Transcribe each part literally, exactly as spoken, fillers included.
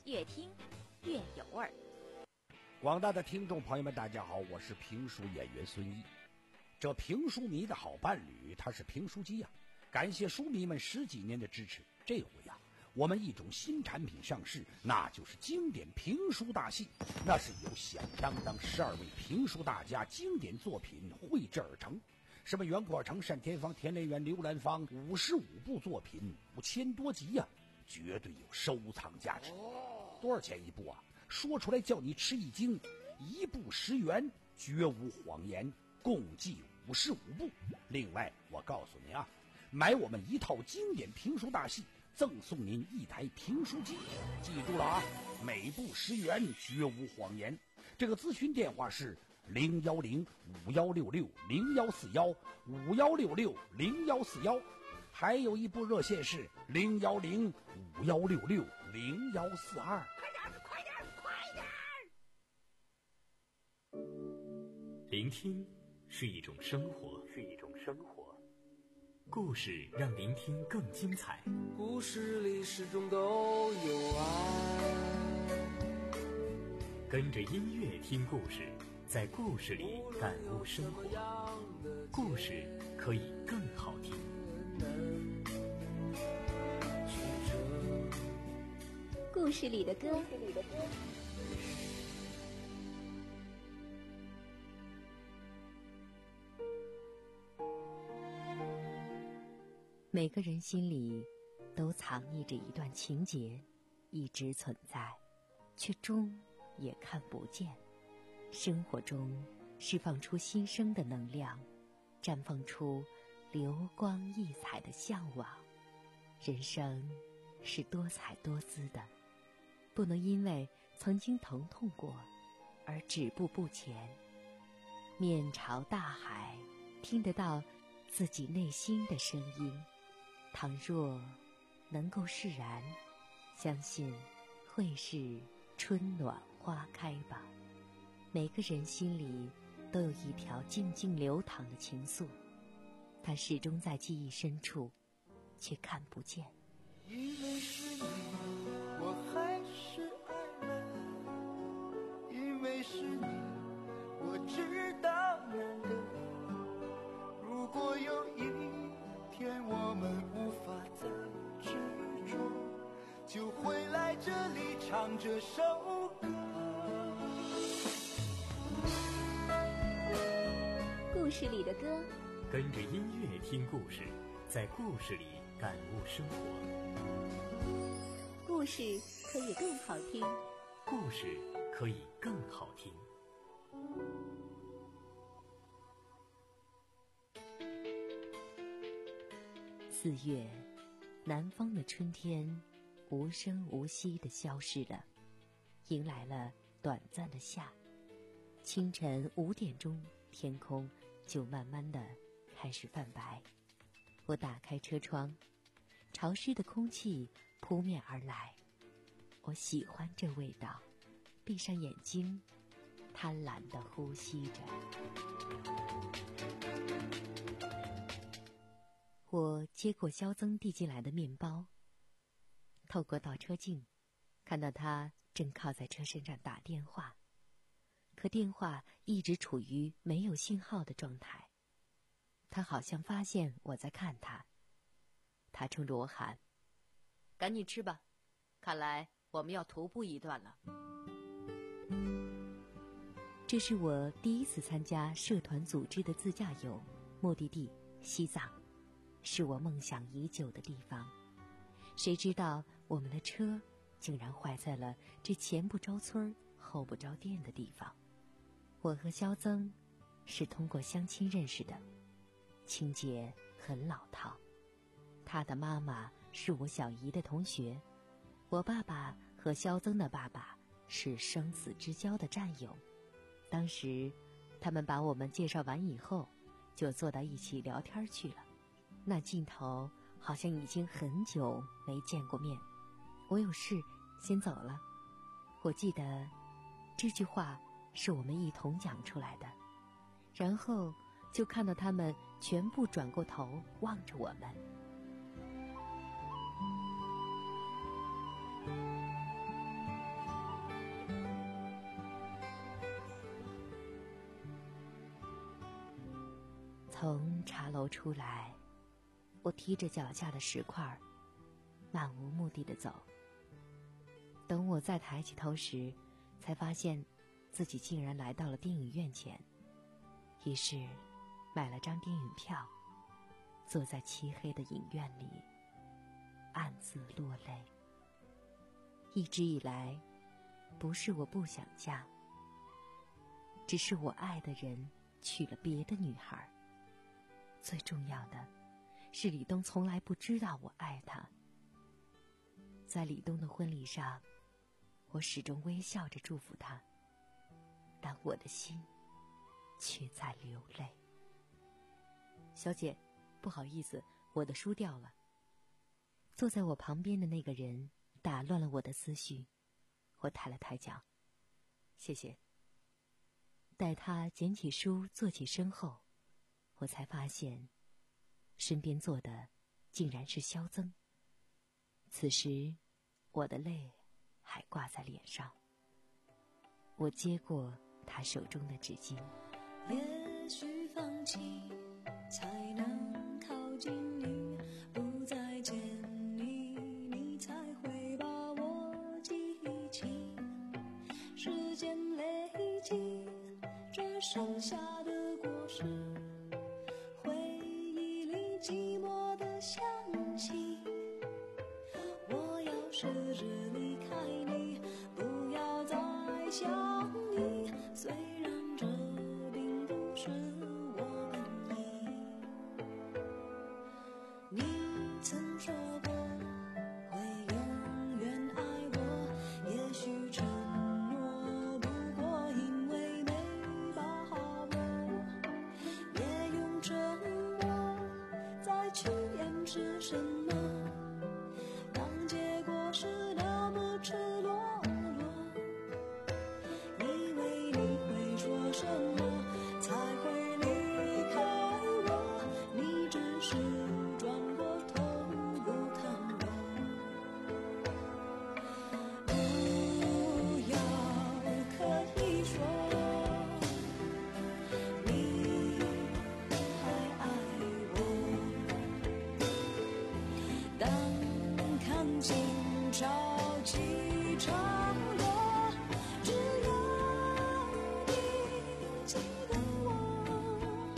越听越有味儿。 广大的听众朋友们，大家好，我是评书演员孙一。这评书迷的好伴侣，他是评书机呀、啊！感谢书迷们十几年的支持。这回呀、啊，我们一种新产品上市，那就是经典评书大戏。那是由响当当十二位评书大家经典作品绘制而成。什么袁阔成、单田芳、田连元、刘兰芳，五十五部作品，五千多集呀、啊，绝对有收藏价值。多少钱一部啊？说出来叫你吃一惊，一部十元，绝无谎言，共计五十五部。另外，我告诉您啊，买我们一套经典评书大戏，赠送您一台评书机。记住了啊，每部十元，绝无谎言。这个咨询电话是零幺零五幺六六零幺四幺五幺六六零幺四幺，还有一部热线是零幺零五幺六六零幺四二。 快点，快点！ 聆听是一种生活，是一种生活。故事让聆听更精彩。 故事里始终都有爱。 跟着音乐听故事，在故事里感悟生活。故事可以更好听。 故事里的歌。每个人心里都藏匿着一段情节，一直存在，却终也看不见。生活中释放出新生的能量，绽放出流光溢彩的向往。人生是多彩多姿的，不能因为曾经疼痛过而止步不前。面朝大海，听得到自己内心的声音。倘若能够释然，相信会是春暖花开吧。每个人心里都有一条静静流淌的情愫，它始终在记忆深处，却看不见。 因为是你，我还是爱了；因为是你，我知道难得。如果有一天我们无法再执着，就会来这里唱这首歌。 故事里的歌， 跟着音乐听故事，在故事里感悟生活。 故事可以更好听， 故事可以更好听。 四月，南方的春天无声无息地消失了，迎来了短暂的夏。清晨五点钟，天空就慢慢地开始泛白。我打开车窗，潮湿的空气扑面而来。我喜欢这味道，闭上眼睛，贪婪地呼吸着。我接过肖曾递进来的面包，透过倒车镜，看到他正靠在车身上打电话，可电话一直处于没有信号的状态。他好像发现我在看他，他冲着我喊：“赶紧吃吧，看来我们要徒步一段了。”这是我第一次参加社团组织的自驾游，目的地西藏，是我梦想已久的地方。谁知道我们的车竟然坏在了这前不着村后不着店的地方。我和肖曾是通过相亲认识的，情节很老套。他的妈妈是我小姨的同学，我爸爸和肖曾的爸爸是生死之交的战友。当时他们把我们介绍完以后，就坐到一起聊天去了。那劲头好像已经很久没见过面。我有事先走了。我记得这句话是我们一同讲出来的，然后就看到他们全部转过头望着我们。 从茶楼出来，我踢着脚下的石块，漫无目的地走。等我再抬起头时，才发现自己竟然来到了电影院前，于是买了张电影票，坐在漆黑的影院里，暗自落泪。一直以来，不是我不想嫁，只是我爱的人娶了别的女孩。最重要的是，李东从来不知道我爱他。在李东的婚礼上，我始终微笑着祝福他，但我的心却在流泪。小姐，不好意思，我的书掉了。坐在我旁边的那个人打乱了我的思绪，我抬了抬脚，谢谢。待他捡起书坐起身后，我才发现身边坐的竟然是萧增。此时我的泪还挂在脸上，我接过他手中的纸巾。 也许放弃才能靠近你，不再见你，你才会把我记起。时间累积，这剩下的果实，回忆里寂寞的香气。我要试着离开你，不要再想你，虽然这并不是我本意。你曾说过会永远爱我，也许承诺不过因为没把握，也用沉默再去掩饰什么，当结果是那么赤裸裸，以为你会说什么才会离开我，你只是转过头不看我。不要可以说你还爱我，当看尽潮起潮落，只要你记得我。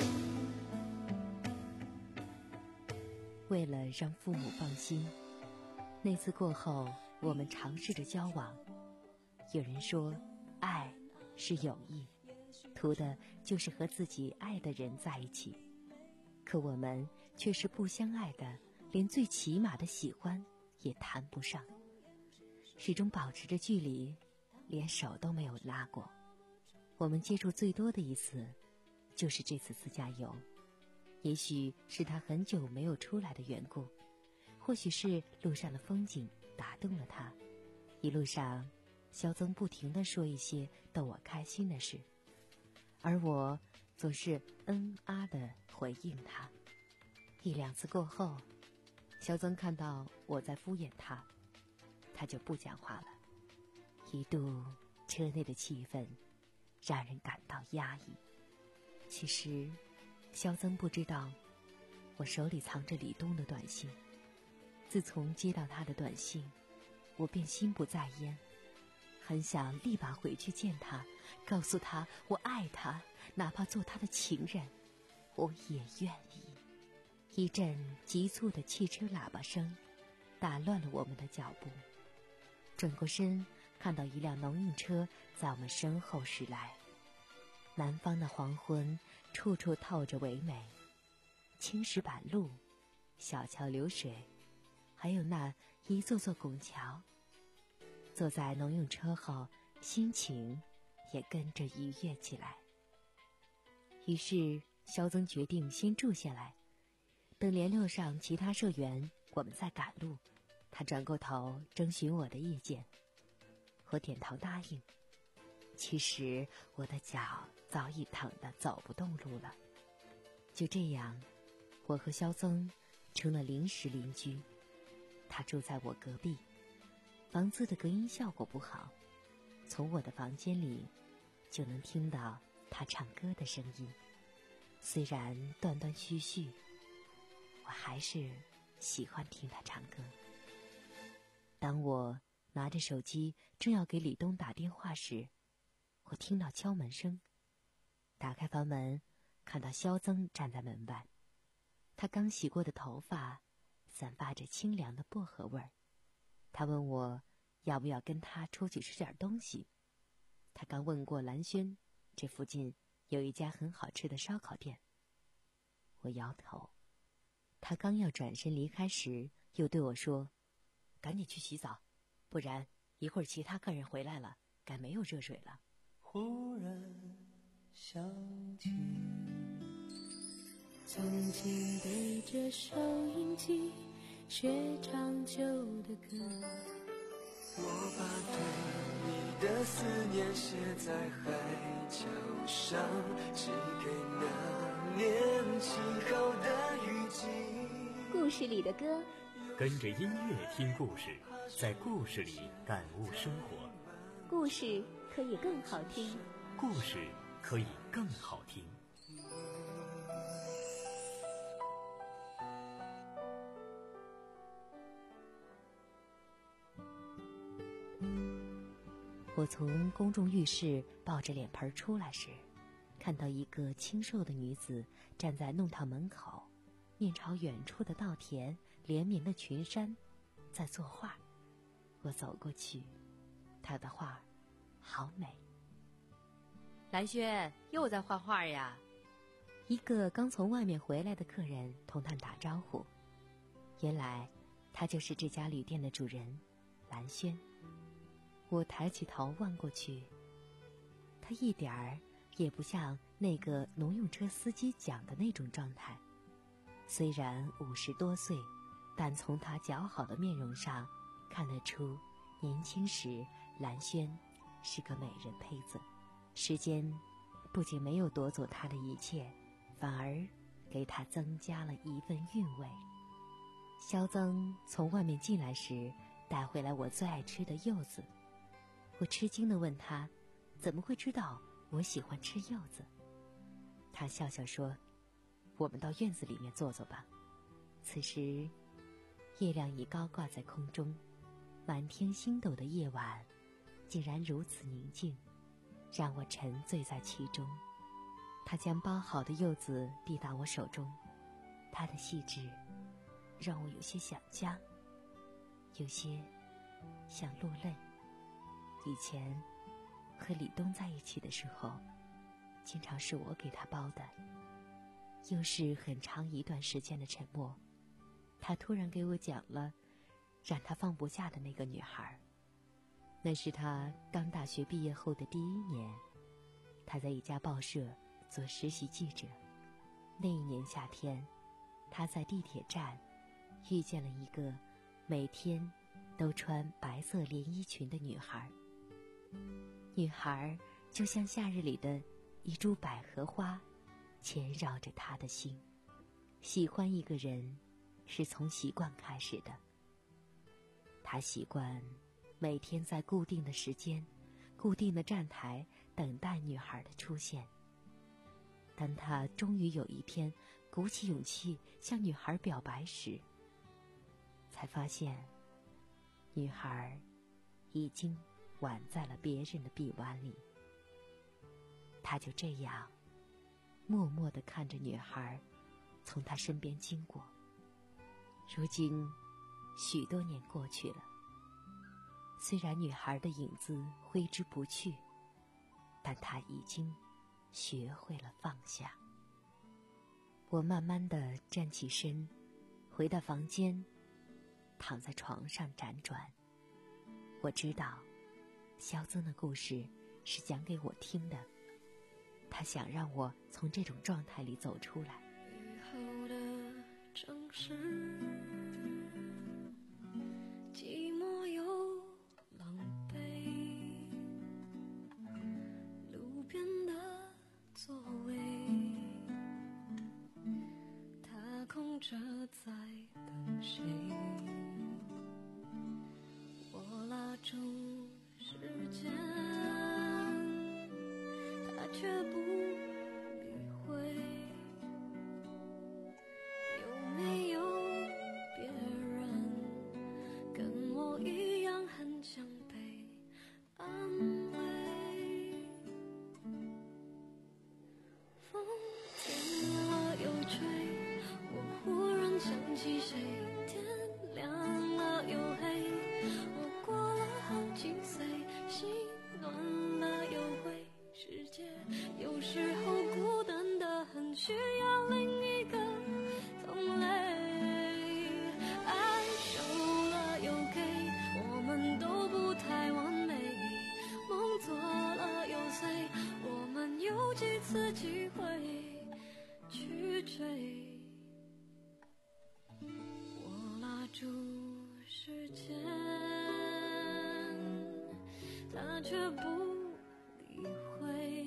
为了让父母放心，那次过后，我们尝试着交往。有人说，爱是友谊，图的就是和自己爱的人在一起。可我们却是不相爱的，连最起码的喜欢也谈不上，始终保持着距离，连手都没有拉过。我们接触最多的一次，就是这次自驾游。也许是他很久没有出来的缘故，或许是路上的风景打动了他。一路上，萧增不停地说一些逗我开心的事，而我总是嗯啊地回应他。一两次过后，萧增看到我在敷衍他，他就不讲话了。一度车内的气氛让人感到压抑。其实萧增不知道我手里藏着李东的短信。自从接到他的短信，我便心不在焉，很想立马回去见他，告诉他我爱他，哪怕做他的情人，我也愿意。一阵急促的汽车喇叭声打乱了我们的脚步。转过身，看到一辆农运车在我们身后驶来。南方的黄昏处处透着唯美，青石板路、小桥流水，还有那一座座拱桥。坐在农用车后，心情也跟着愉悦起来。于是萧增决定先住下来，等联络上其他社员，我们再赶路。他转过头征询我的意见，我点头答应。其实我的脚早已疼得走不动路了。就这样，我和萧增成了临时邻居。他住在我隔壁，房子的隔音效果不好，从我的房间里就能听到他唱歌的声音。 虽然断断续续，我还是喜欢听他唱歌。当我拿着手机正要给李东打电话时，我听到敲门声。打开房门，看到萧增站在门外。他刚洗过的头发散发着清凉的薄荷味儿。他问我要不要跟他出去吃点东西。他刚问过蓝轩，这附近有一家很好吃的烧烤店。我摇头。他刚要转身离开时，又对我说：“赶紧去洗澡，不然一会儿其他客人回来了，该没有热水了。” 忽然想起， 曾经对着收音机学唱旧的歌， 我把对你的思念写在海角上，寄给那年轻后的雨季。 故事里的歌， 跟着音乐听故事，在故事里感悟生活。 故事可以更好听， 故事可以更好听。 我从公众浴室抱着脸盆出来时，看到一个清瘦的女子站在弄堂门口，面朝远处的稻田连绵的群山，在作画。我走过去，她的画好美。蓝轩又在画画呀？一个刚从外面回来的客人同他打招呼。原来他就是这家旅店的主人蓝轩。我抬起头望过去，他一点儿也不像那个农用车司机讲的那种状态。虽然五十多岁，但从他姣好的面容上看得出，年轻时蓝轩是个美人胚子。时间不仅没有夺走他的一切，反而给他增加了一份韵味。萧增从外面进来时，带回来我最爱吃的柚子。我吃惊地问他，怎么会知道我喜欢吃柚子？他笑笑说，我们到院子里面坐坐吧。此时月亮已高挂在空中，满天星斗的夜晚竟然如此宁静，让我沉醉在其中。他将包好的柚子递到我手中，他的细致让我有些想家，有些想落泪。以前和李东在一起的时候，经常是我给他包的。又是很长一段时间的沉默，他突然给我讲了让他放不下的那个女孩。那是他刚大学毕业后的第一年，他在一家报社做实习记者。那一年夏天，他在地铁站遇见了一个每天都穿白色连衣裙的女孩。女孩就像夏日里的一株百合花，缠绕着他的心。喜欢一个人是从习惯开始的。他习惯每天在固定的时间、固定的站台等待女孩的出现。当他终于有一天鼓起勇气向女孩表白时，才发现女孩已经挽在了别人的臂弯里。他就这样默默地看着女孩从他身边经过。如今许多年过去了，虽然女孩的影子挥之不去，但他已经学会了放下。我慢慢地站起身，回到房间，躺在床上辗转。我知道萧增的故事是讲给我听的，他想让我从这种状态里走出来。 雨后的城市，寂寞又狼狈，路边的座位，他空着在等谁？我拉住时间，他却不理会。 次机会去追。我拉住时间，他却不理会。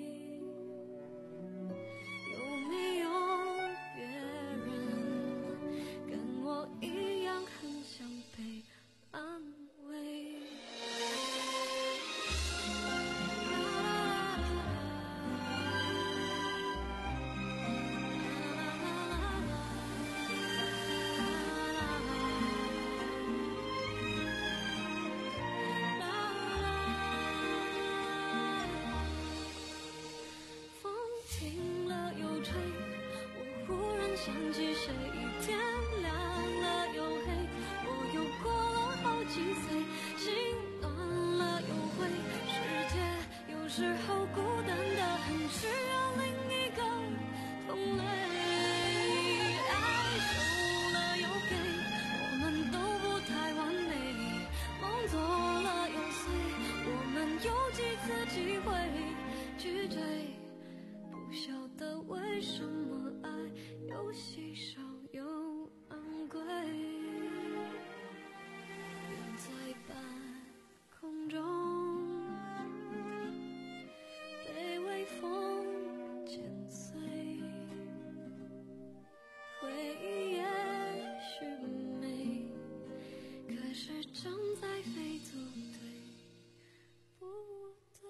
有没有别人跟我一样很想被安慰？风停了又吹，我忽然想起谁，天亮了又黑，我又过了好几岁，心乱了又会，世界有时候孤单的很，需要另一个同类。爱收了又给，我们都不太完美，梦做了又碎，我们有几次机会去追，不晓得为什么爱又稀少又昂贵，远在半空中被微风剪碎，回忆也许美，可是正在飞走，对不对？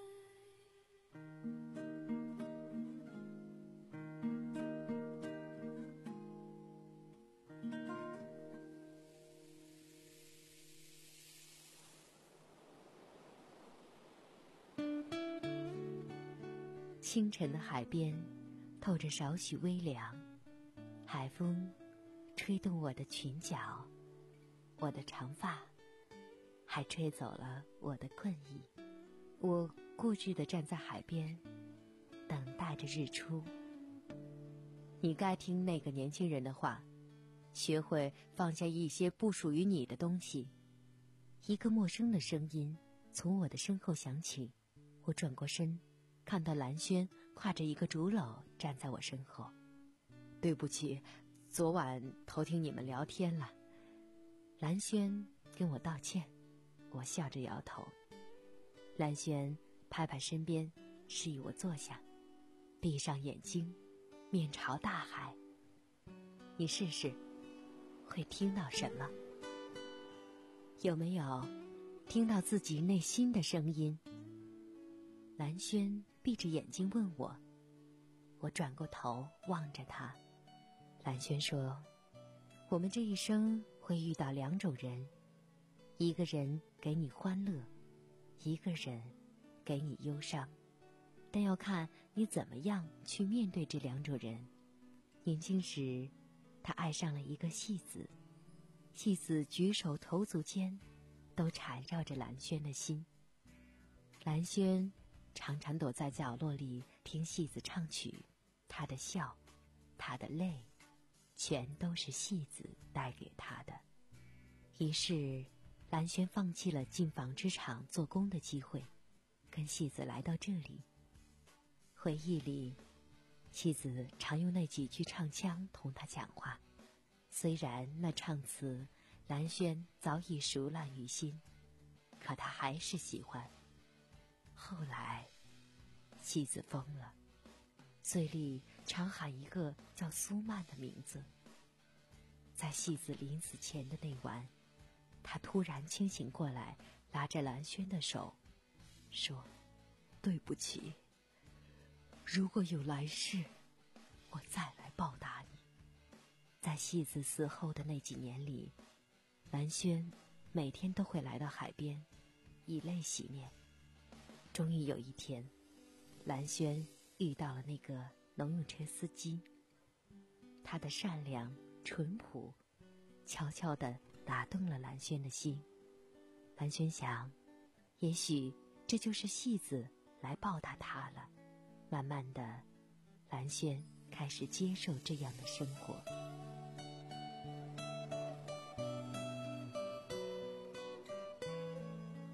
清晨的海边透着少许微凉，海风吹动我的裙角，我的长发，还吹走了我的困意。我固执地站在海边，等待着日出。你该听那个年轻人的话，学会放下一些不属于你的东西。一个陌生的声音从我的身后响起，我转过身，看到蓝轩挎着一个竹篓站在我身后。对不起，昨晚偷听你们聊天了。蓝轩跟我道歉，我笑着摇头。蓝轩拍拍身边，示意我坐下，闭上眼睛，面朝大海。你试试，会听到什么？有没有听到自己内心的声音？蓝轩闭着眼睛问我，我转过头望着他。蓝轩说，我们这一生会遇到两种人，一个人给你欢乐，一个人给你忧伤，但要看你怎么样去面对这两种人。年轻时，他爱上了一个戏子，戏子举手投足间都缠绕着蓝轩的心。蓝轩常常躲在角落里听戏子唱曲，他的笑，他的泪，全都是戏子带给他的。于是蓝轩放弃了进纺织厂做工的机会，跟戏子来到这里。回忆里，戏子常用那几句唱腔同他讲话，虽然那唱词蓝轩早已熟烂于心，可他还是喜欢。后来戏子疯了，嘴里常喊一个叫苏曼的名字。在戏子临死前的那晚，他突然清醒过来，拉着蓝轩的手说，对不起，如果有来世，我再来报答你。在戏子死后的那几年里，蓝轩每天都会来到海边，以泪洗面。终于有一天，蓝轩遇到了那个农用车司机，他的善良淳朴悄悄地打动了蓝轩的心。蓝轩想，也许这就是戏子来报答他了。慢慢的，蓝轩开始接受这样的生活。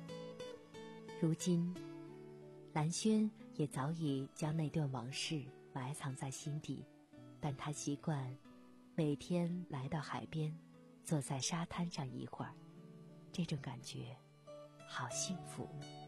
如今蓝轩也早已将那段往事埋藏在心底，但他习惯每天来到海边，坐在沙滩上一会儿，这种感觉好幸福。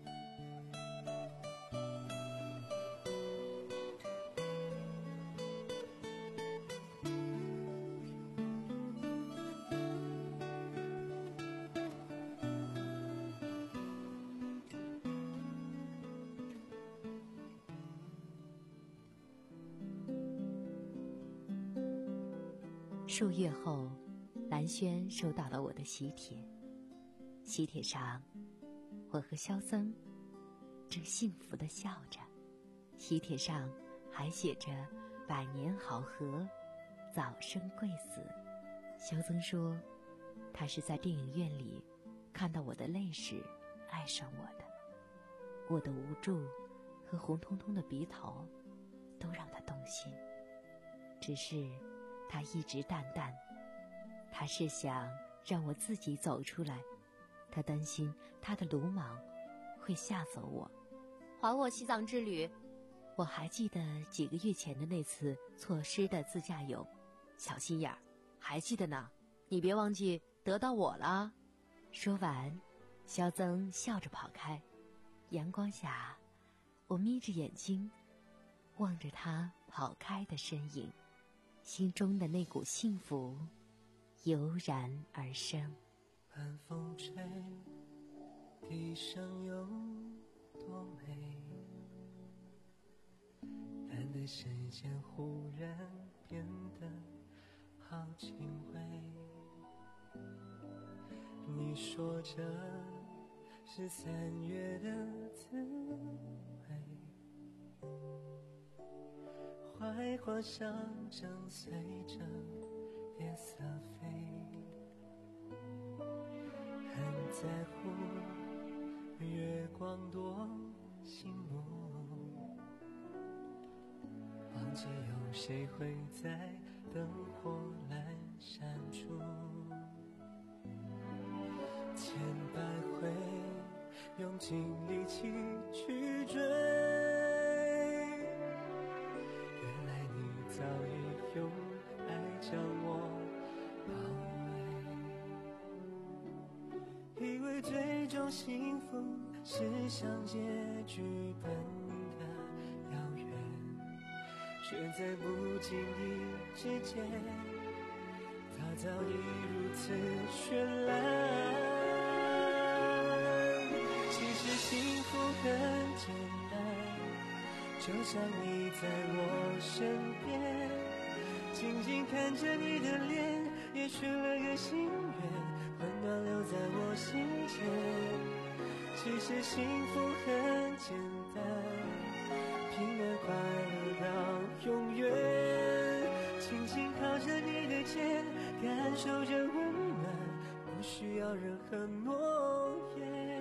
数月后，蓝轩收到了我的喜帖，喜帖上，我和萧僧正幸福地笑着，喜帖上还写着“百年好合，早生贵死”。萧僧说，他是在电影院里看到我的泪时爱上我的，我的无助和红彤彤的鼻头都让他动心，只是他一直淡淡，他是想让我自己走出来，他担心他的鲁莽会吓走我。 还我西藏之旅。 我还记得几个月前的那次错失的自驾游， 小心眼儿，还记得呢，你别忘记得到我了。 说完，萧僧笑着跑开。阳光下，我眯着眼睛望着他跑开的身影，心中的那股幸福油然而生。 晚风吹，地上有多美，淡的时间忽然变得好轻微。你说这是三月的滋味，槐花上正随着夜色飞，很在乎月光多醒目，忘记有谁会在灯火阑珊处，千百回用尽力气去追，原来你早已用爱将我包围，以为最终幸福是像结局般的遥远，却在不经意之间，它早已如此绚烂。其实幸福很简单，就像你在我身边，静静看着你的脸，也许了个心愿，温暖留在我心间。其实幸福很简单，平安快乐到永远，轻轻靠着你的肩，感受着温暖，不需要任何诺言。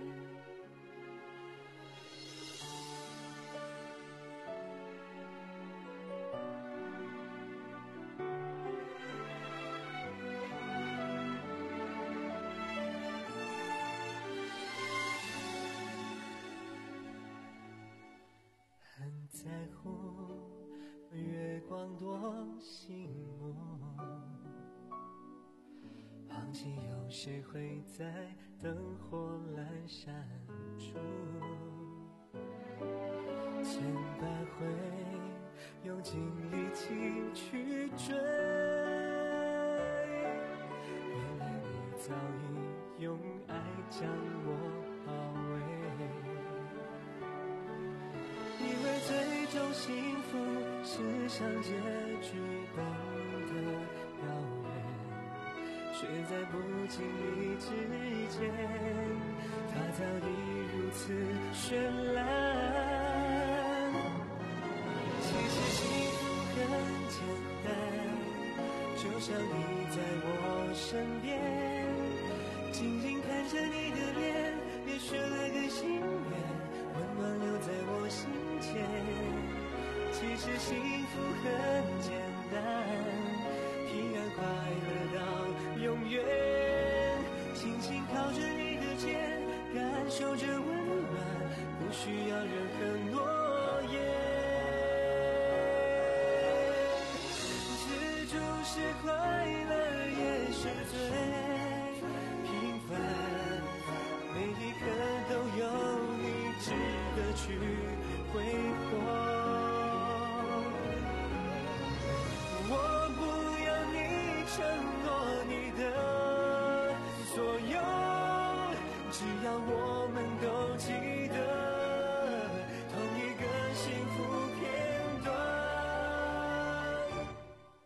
在乎月光多醒目，忘记有谁会在灯火阑珊处，千百回用尽力气去追，原来你早已用爱将我包围，以为最终幸福是像结局般的遥远，却在不经意之间，它早已如此绚烂。其实幸福很简单，就像你在我身边，静静看着你的脸，也许了个心愿，温暖留在我心间。其实幸福很简单，平安快乐到永远，轻轻靠着你的肩，感受着温暖，不需要任何诺言。 是快乐，也是最平凡，每一刻都有你值得去挥霍。我不要你承诺你的所有，只要我们都记得同一个幸福片段。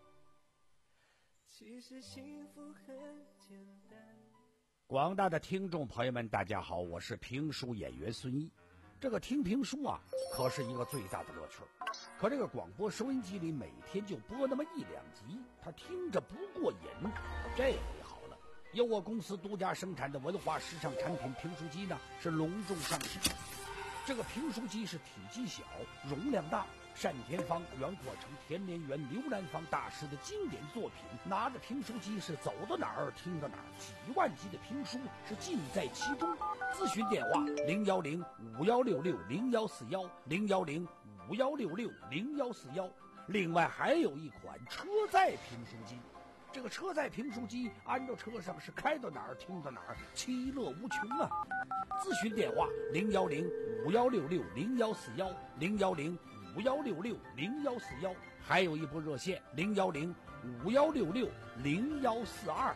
其实幸福很简单。 广大的听众朋友们，大家好，我是评书演员孙一。这个听评书啊，可是一个最大的乐趣。可这个广播收音机里每天就播那么一两集，他听着不过瘾。这回好了，由我公司独家生产的文化时尚产品评书机呢，是隆重上市。这个评书机是体积小，容量大，单田芳、袁阔成、田连元、刘兰芳大师的经典作品，拿着评书机是走到哪儿听到哪儿，几万集的评书是尽在其中。咨询电话零幺零五幺六六零幺四幺零幺零五幺六六零幺四幺。另外还有一款车载评书机，这个车载评书机安到车上是开到哪儿听到哪儿，其乐无穷啊！咨询电话零幺零五幺六六零幺四幺零幺零五幺六六零幺四幺，还有一部热线零幺零五幺六六零幺四二。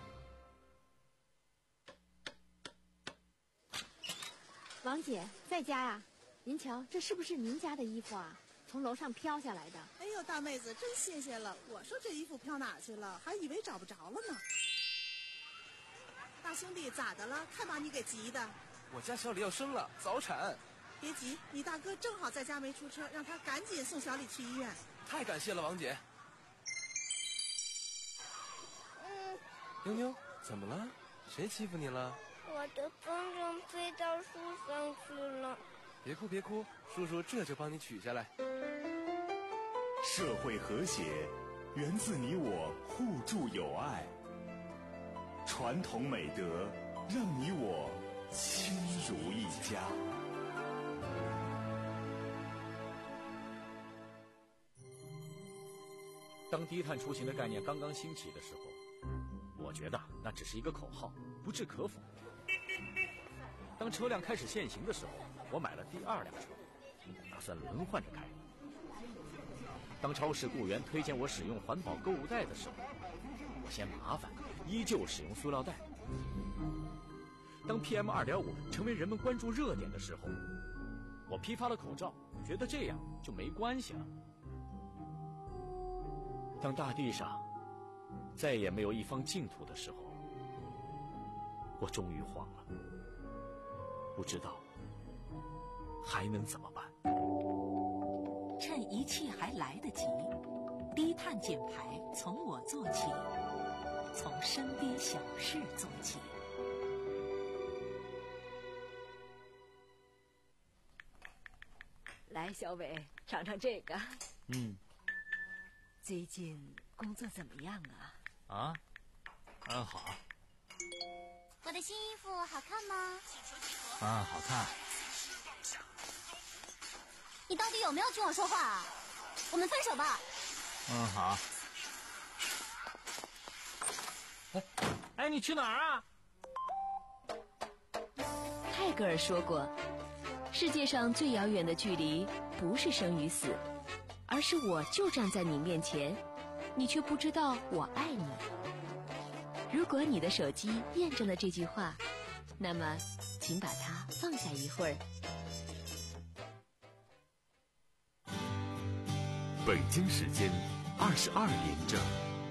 王姐在家呀？您瞧，这是不是您家的衣服啊？从楼上飘下来的。 哎呦，大妹子，真谢谢了！我说这衣服飘哪去了，还以为找不着了呢。大兄弟，咋的了？看把你给急的。 我家小李要生了，早产。 别急，你大哥正好在家没出车，让他赶紧送小李去医院。 太感谢了，王姐。 嗯， 妞妞，怎么了？谁欺负你了？ 我的风筝飞到树上去了。 别哭别哭，叔叔这就帮你取下来。 社会和谐源自你我互助友爱，传统美德让你我亲如一家。 当低碳出行的概念刚刚兴起的时候，我觉得那只是一个口号，不置可否。当车辆开始限行的时候，我买了第二辆车，打算轮换着开。当超市雇员推荐我使用环保购物袋的时候，我嫌麻烦，依旧使用塑料袋。当 P M 二点五 成为人们关注热点的时候，我批发了口罩，觉得这样就没关系了。当大地上再也没有一方净土的时候，我终于慌了，不知道还能怎么办。 趁一切还来得及，低碳减排从我做起，从身边小事做起。 来，小伟，尝尝这个。 嗯。 最近工作怎么样啊？ 啊，嗯，好。 我的新衣服好看吗？ 啊，好看。 你到底有没有听我说话啊？我们分手吧。 嗯，好。哎，哎，你去哪儿啊？ 泰戈尔说过，世界上最遥远的距离不是生与死，而是我就站在你面前，你却不知道我爱你。如果你的手机验证了这句话，那么请把它放下一会儿。 北京时间二十二点整。